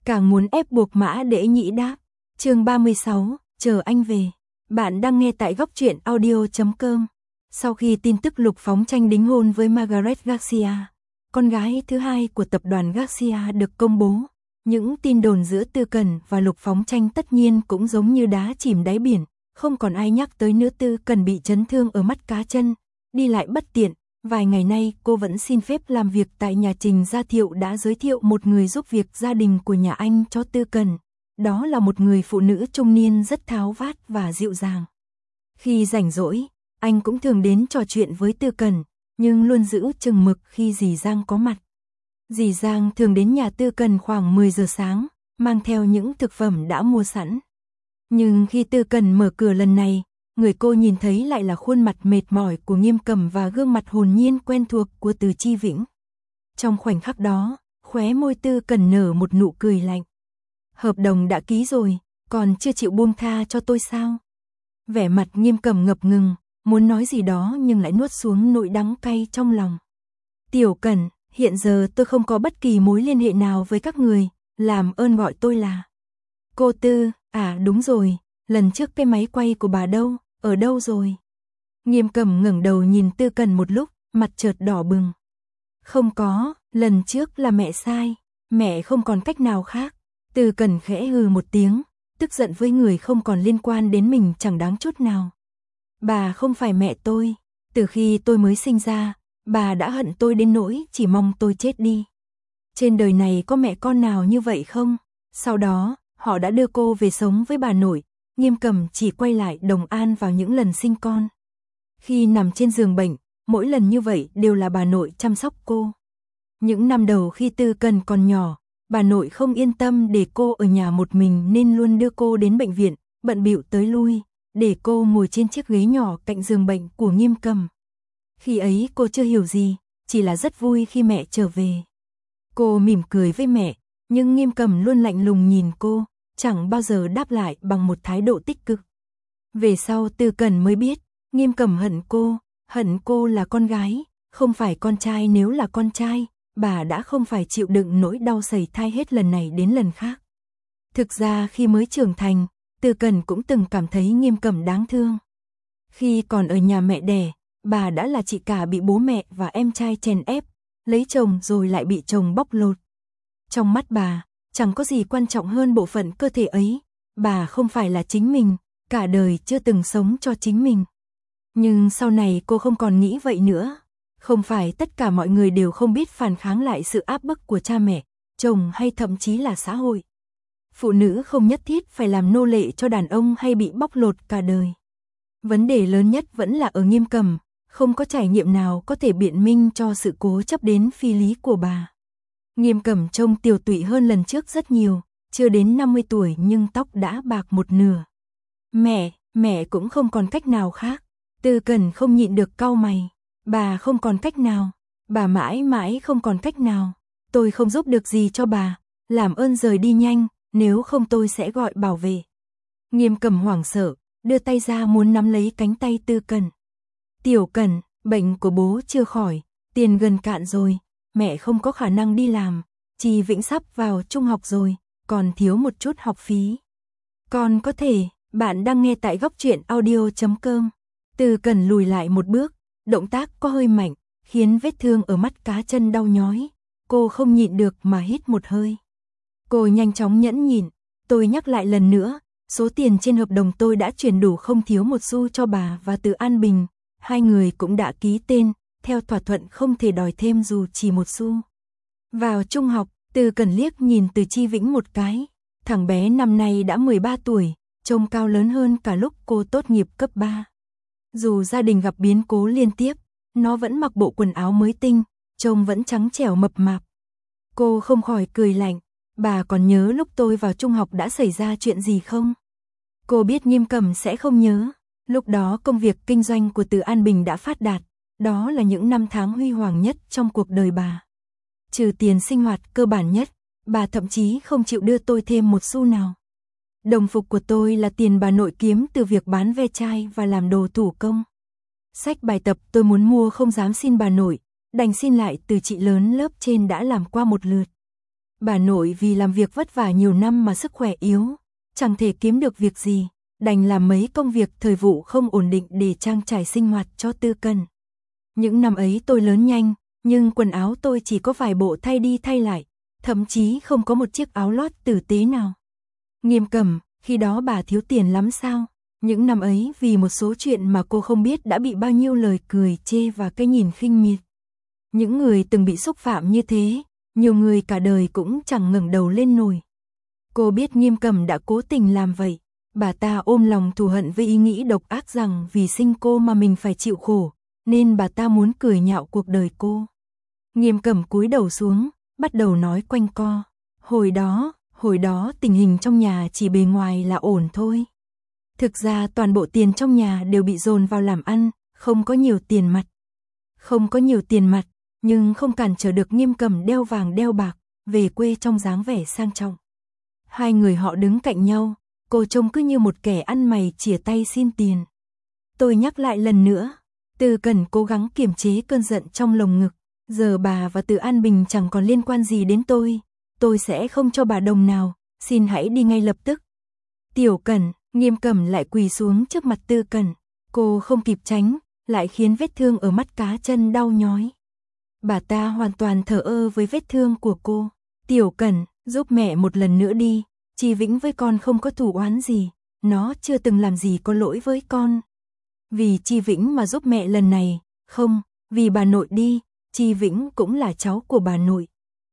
càng muốn ép buộc Mã Đễ Nhĩ đáp. Chương 36, chờ anh về. Bạn đang nghe tại góc truyện audio.com. Sau khi tin tức Lục Phóng Tranh đính hôn với Margaret Garcia, con gái thứ hai của tập đoàn Garcia được công bố, những tin đồn giữa Tư Cần và Lục Phóng Tranh tất nhiên cũng giống như đá chìm đáy biển, không còn ai nhắc tới nữa. Tư Cần bị chấn thương ở mắt cá chân, đi lại bất tiện. Vài ngày nay cô vẫn xin phép làm việc tại nhà Trình Gia Thiệu đã giới thiệu một người giúp việc gia đình của nhà anh cho Tư Cần. Đó là một người phụ nữ trung niên rất tháo vát và dịu dàng. Khi rảnh rỗi, anh cũng thường đến trò chuyện với Tư Cần, nhưng luôn giữ chừng mực khi dì Giang có mặt. Dì Giang thường đến nhà Tư Cần khoảng 10 giờ sáng, mang theo những thực phẩm đã mua sẵn. Nhưng khi Tư Cần mở cửa lần này, người cô nhìn thấy lại là khuôn mặt mệt mỏi của Nghiêm Cẩm và gương mặt hồn nhiên quen thuộc của Từ Chi Vĩnh. Trong khoảnh khắc đó, khóe môi Tư Cần nở một nụ cười lạnh. Hợp đồng đã ký rồi, còn chưa chịu buông tha cho tôi sao? Vẻ mặt Nghiêm Cẩm ngập ngừng, muốn nói gì đó nhưng lại nuốt xuống nỗi đắng cay trong lòng. Tiểu Cẩn, hiện giờ tôi không có bất kỳ mối liên hệ nào với các người, làm ơn gọi tôi là cô Tư. À đúng rồi, lần trước cái máy quay của bà đâu, ở đâu rồi? Nghiêm Cẩm ngẩng đầu nhìn Tư Cần một lúc, mặt chợt đỏ bừng. Không có, lần trước là mẹ sai, mẹ không còn cách nào khác. Tư Cần khẽ hừ một tiếng, tức giận với người không còn liên quan đến mình chẳng đáng chút nào. Bà không phải mẹ tôi, từ khi tôi mới sinh ra, bà đã hận tôi đến nỗi chỉ mong tôi chết đi. Trên đời này có mẹ con nào như vậy không? Sau đó, họ đã đưa cô về sống với bà nội. Nghiêm Cẩm chỉ quay lại Đồng An vào những lần sinh con. Khi nằm trên giường bệnh, mỗi lần như vậy đều là bà nội chăm sóc cô. Những năm đầu khi Tư Cần còn nhỏ, bà nội không yên tâm để cô ở nhà một mình nên luôn đưa cô đến bệnh viện, bận bịu tới lui, để cô ngồi trên chiếc ghế nhỏ cạnh giường bệnh của Nghiêm Cẩm. Khi ấy cô chưa hiểu gì, chỉ là rất vui khi mẹ trở về. Cô mỉm cười với mẹ, nhưng Nghiêm Cẩm luôn lạnh lùng nhìn cô, chẳng bao giờ đáp lại bằng một thái độ tích cực. Về sau Tư Cần mới biết, Nghiêm Cẩm hận cô là con gái, không phải con trai. Nếu là con trai, bà đã không phải chịu đựng nỗi đau sẩy thai hết lần này đến lần khác. Thực ra khi mới trưởng thành, Tư Cần cũng từng cảm thấy Nghiêm Cẩm đáng thương. Khi còn ở nhà mẹ đẻ, bà đã là chị cả bị bố mẹ và em trai chèn ép, lấy chồng rồi lại bị chồng bóc lột. Trong mắt bà, chẳng có gì quan trọng hơn bộ phận cơ thể ấy, bà không phải là chính mình, cả đời chưa từng sống cho chính mình. Nhưng sau này cô không còn nghĩ vậy nữa. Không phải tất cả mọi người đều không biết phản kháng lại sự áp bức của cha mẹ, chồng hay thậm chí là xã hội. Phụ nữ không nhất thiết phải làm nô lệ cho đàn ông hay bị bóc lột cả đời. Vấn đề lớn nhất vẫn là ở Nghiêm Cẩm, không có trải nghiệm nào có thể biện minh cho sự cố chấp đến phi lý của bà. Nghiêm Cẩm trông tiều tụy hơn lần trước rất nhiều, chưa đến 50 tuổi nhưng tóc đã bạc một nửa. Mẹ cũng không còn cách nào khác. Tư Cần không nhịn được cau mày. Bà không còn cách nào, bà mãi mãi không còn cách nào. Tôi không giúp được gì cho bà, làm ơn rời đi nhanh, nếu không tôi sẽ gọi bảo vệ. Nghiêm Cẩm hoảng sợ, đưa tay ra muốn nắm lấy cánh tay Tư Cần. Tiểu Cần, bệnh của bố chưa khỏi, tiền gần cạn rồi, mẹ không có khả năng đi làm, Chi Vĩnh sắp vào trung học rồi, còn thiếu một chút học phí. Còn có thể, bạn đang nghe tại góc truyện audio.com. Tư Cần lùi lại một bước, động tác có hơi mạnh, khiến vết thương ở mắt cá chân đau nhói. Cô không nhịn được mà hít một hơi. Cô nhanh chóng nhẫn nhịn, tôi nhắc lại lần nữa, số tiền trên hợp đồng tôi đã chuyển đủ không thiếu một xu cho bà và Từ An Bình. Hai người cũng đã ký tên, theo thỏa thuận không thể đòi thêm dù chỉ một xu. Vào trung học, Tư Cần liếc nhìn Từ Chi Vĩnh một cái. Thằng bé năm nay đã 13 tuổi, trông cao lớn hơn cả lúc cô tốt nghiệp cấp 3. Dù gia đình gặp biến cố liên tiếp, nó vẫn mặc bộ quần áo mới tinh, trông vẫn trắng trẻo mập mạp. Cô không khỏi cười lạnh, bà còn nhớ lúc tôi vào trung học đã xảy ra chuyện gì không? Cô biết Nghiêm Cẩm sẽ không nhớ, lúc đó công việc kinh doanh của Từ An Bình đã phát đạt, đó là những năm tháng huy hoàng nhất trong cuộc đời bà. Trừ tiền sinh hoạt cơ bản nhất, bà thậm chí không chịu đưa tôi thêm một xu nào. Đồng phục của tôi là tiền bà nội kiếm từ việc bán ve chai và làm đồ thủ công. Sách bài tập tôi muốn mua không dám xin bà nội, đành xin lại từ chị lớn lớp trên đã làm qua một lượt. Bà nội vì làm việc vất vả nhiều năm mà sức khỏe yếu, chẳng thể kiếm được việc gì, đành làm mấy công việc thời vụ không ổn định để trang trải sinh hoạt cho Tư Cần. Những năm ấy tôi lớn nhanh, nhưng quần áo tôi chỉ có vài bộ thay đi thay lại, thậm chí không có một chiếc áo lót tử tế nào. Nghiêm Cẩm, khi đó bà thiếu tiền lắm sao? Những năm ấy vì một số chuyện mà cô không biết đã bị bao nhiêu lời cười chê và cái nhìn khinh miệt. Những người từng bị xúc phạm như thế, nhiều người cả đời cũng chẳng ngẩng đầu lên nổi. Cô biết Nghiêm Cẩm đã cố tình làm vậy, bà ta ôm lòng thù hận với ý nghĩ độc ác rằng vì sinh cô mà mình phải chịu khổ, nên bà ta muốn cười nhạo cuộc đời cô. Nghiêm Cẩm cúi đầu xuống, bắt đầu nói quanh co. Hồi đó tình hình trong nhà chỉ bề ngoài là ổn thôi. Thực ra toàn bộ tiền trong nhà đều bị dồn vào làm ăn, không có nhiều tiền mặt. Không có nhiều tiền mặt, nhưng không cản trở được Nghiêm Cẩm đeo vàng đeo bạc, về quê trong dáng vẻ sang trọng. Hai người họ đứng cạnh nhau, cô trông cứ như một kẻ ăn mày chìa tay xin tiền. Tôi nhắc lại lần nữa, Tư Cần cố gắng kiềm chế cơn giận trong lồng ngực. Giờ bà và Từ An Bình chẳng còn liên quan gì đến tôi sẽ không cho bà đồng nào, xin hãy đi ngay lập tức. Tiểu Cẩn, Nghiêm Cẩm lại quỳ xuống trước mặt Tư Cần, cô không kịp tránh, lại khiến vết thương ở mắt cá chân đau nhói. Bà ta hoàn toàn thờ ơ với vết thương của cô. Tiểu Cẩn, giúp mẹ một lần nữa đi, Chi Vĩnh với con không có thù oán gì, nó chưa từng làm gì có lỗi với con. Vì Chi Vĩnh mà giúp mẹ lần này, không, vì bà nội đi, Chi Vĩnh cũng là cháu của bà nội.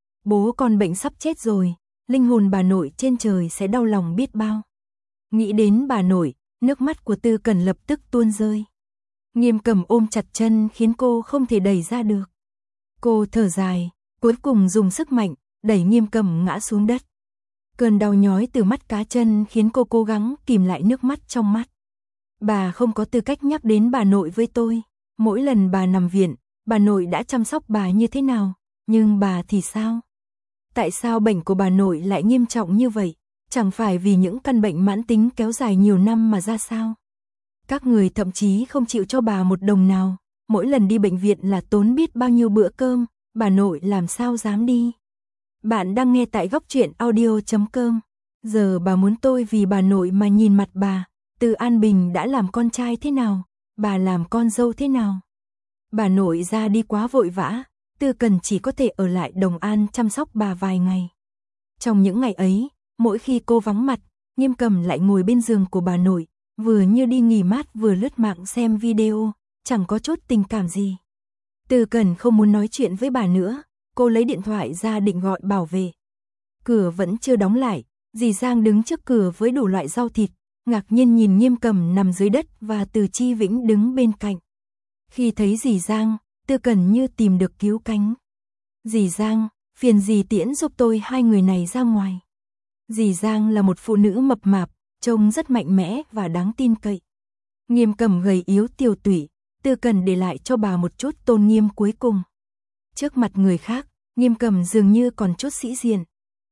Bố con bệnh sắp chết rồi, linh hồn bà nội trên trời sẽ đau lòng biết bao. Nghĩ đến bà nội, nước mắt của Tư Cần lập tức tuôn rơi. Nghiêm Cẩm ôm chặt chân khiến cô không thể đẩy ra được. Cô thở dài, cuối cùng dùng sức mạnh, đẩy Nghiêm Cẩm ngã xuống đất. Cơn đau nhói từ mắt cá chân khiến cô cố gắng kìm lại nước mắt trong mắt. Bà không có tư cách nhắc đến bà nội với tôi. Mỗi lần bà nằm viện, bà nội đã chăm sóc bà như thế nào, nhưng bà thì sao? Tại sao bệnh của bà nội lại nghiêm trọng như vậy? Chẳng phải vì những căn bệnh mãn tính kéo dài nhiều năm mà ra sao? Các người thậm chí không chịu cho bà một đồng nào, mỗi lần đi bệnh viện là tốn biết bao nhiêu bữa cơm, bà nội làm sao dám đi? Bạn đang nghe tại góc truyện audio.com. Giờ bà muốn tôi vì bà nội mà nhìn mặt bà, Từ An Bình đã làm con trai thế nào, bà làm con dâu thế nào? Bà nội ra đi quá vội vã, Tư Cần chỉ có thể ở lại Đồng An chăm sóc bà vài ngày. Trong những ngày ấy, mỗi khi cô vắng mặt, Nghiêm Cẩm lại ngồi bên giường của bà nội, vừa như đi nghỉ mát vừa lướt mạng xem video, chẳng có chút tình cảm gì. Tư Cần không muốn nói chuyện với bà nữa, cô lấy điện thoại ra định gọi bảo vệ. Cửa vẫn chưa đóng lại, dì Giang đứng trước cửa với đủ loại rau thịt, ngạc nhiên nhìn Nghiêm Cẩm nằm dưới đất và Từ Chi Vĩnh đứng bên cạnh. Khi thấy dì Giang, Tư Cần như tìm được cứu cánh. Dì Giang, phiền dì tiễn giúp tôi hai người này ra ngoài. Dì Giang là một phụ nữ mập mạp, trông rất mạnh mẽ và đáng tin cậy. Nghiêm Cẩm gầy yếu tiều tụy, Tư Cần để lại cho bà một chút tôn nghiêm cuối cùng. Trước mặt người khác, Nghiêm Cẩm dường như còn chút sĩ diện.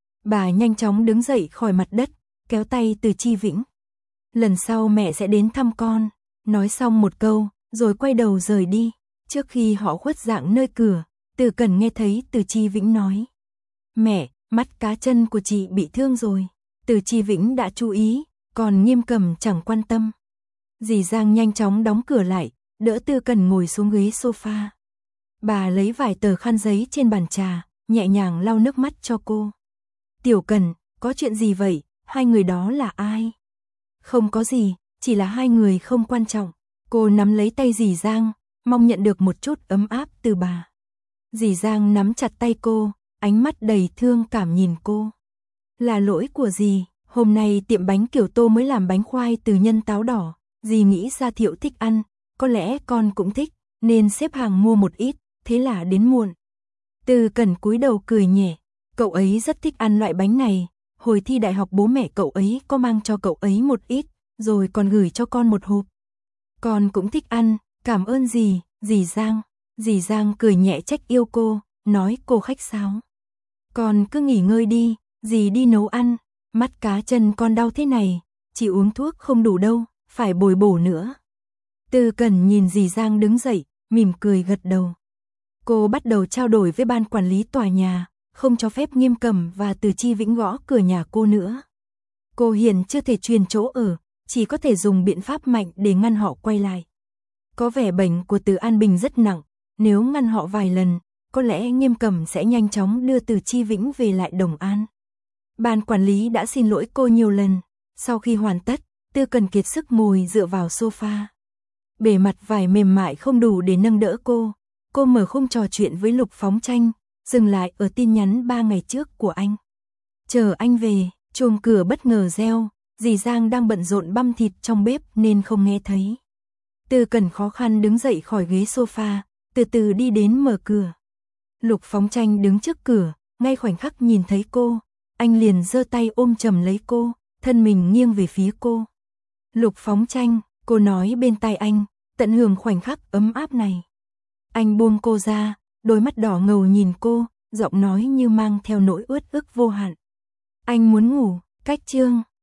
Bà nhanh chóng đứng dậy khỏi mặt đất, kéo tay Từ Chi Vĩnh. Lần sau mẹ sẽ đến thăm con, nói xong một câu, rồi quay đầu rời đi. Trước khi họ khuất dạng nơi cửa, Tư Cần nghe thấy Từ Chi Vĩnh nói: "Mẹ, mắt cá chân của chị bị thương rồi." Từ Chi Vĩnh đã chú ý, còn Nghiêm Cẩm chẳng quan tâm. Dì Giang nhanh chóng đóng cửa lại, đỡ Tư Cần ngồi xuống ghế sofa. Bà lấy vài tờ khăn giấy trên bàn trà, nhẹ nhàng lau nước mắt cho cô. "Tiểu Cần, có chuyện gì vậy? Hai người đó là ai?" "Không có gì, chỉ là hai người không quan trọng." Cô nắm lấy tay dì Giang, mong nhận được một chút ấm áp từ bà. Dì Giang nắm chặt tay cô, ánh mắt đầy thương cảm nhìn cô. "Là lỗi của dì, hôm nay tiệm bánh Kiểu Tô mới làm bánh khoai từ nhân táo đỏ, dì nghĩ ra Thiệu thích ăn, có lẽ con cũng thích, nên xếp hàng mua một ít, thế là đến muộn." Tư Cần cúi đầu cười nhẹ, cậu ấy rất thích ăn loại bánh này, hồi thi đại học bố mẹ cậu ấy có mang cho cậu ấy một ít, rồi còn gửi cho con một hộp. Con cũng thích ăn, cảm ơn dì, dì Giang. Dì Giang cười nhẹ trách yêu cô, nói cô khách sáo. "Con cứ nghỉ ngơi đi, dì đi nấu ăn, mắt cá chân con đau thế này, chỉ uống thuốc không đủ đâu, phải bồi bổ nữa." Tư Cần nhìn dì Giang đứng dậy, mỉm cười gật đầu. Cô bắt đầu trao đổi với ban quản lý tòa nhà, không cho phép Nghiêm Cẩm và Từ Chi Vĩnh gõ cửa nhà cô nữa. Cô hiện chưa thể truyền chỗ ở, chỉ có thể dùng biện pháp mạnh để ngăn họ quay lại. Có vẻ bệnh của Từ An Bình rất nặng, nếu ngăn họ vài lần, có lẽ Nghiêm Cẩm sẽ nhanh chóng đưa Từ Chi Vĩnh về lại Đồng An. Ban quản lý đã xin lỗi cô nhiều lần, sau khi hoàn tất, Tư Cần kiệt sức ngồi dựa vào sofa. Bề mặt vải mềm mại không đủ để nâng đỡ cô mở khung trò chuyện với Lục Phóng Tranh, dừng lại ở tin nhắn 3 ngày trước của anh. Chờ anh về, chuông cửa bất ngờ reo, dì Giang đang bận rộn băm thịt trong bếp nên không nghe thấy. Tư Cần khó khăn đứng dậy khỏi ghế sofa, từ từ đi đến mở cửa. Lục Phóng Tranh đứng trước cửa, ngay khoảnh khắc nhìn thấy cô, anh liền giơ tay ôm chầm lấy cô, thân mình nghiêng về phía cô. Lục Phóng Tranh, cô nói bên tai anh, tận hưởng khoảnh khắc ấm áp này. Anh buông cô ra, đôi mắt đỏ ngầu nhìn cô, giọng nói như mang theo nỗi uất ức vô hạn. Anh muốn ngủ, cách chương.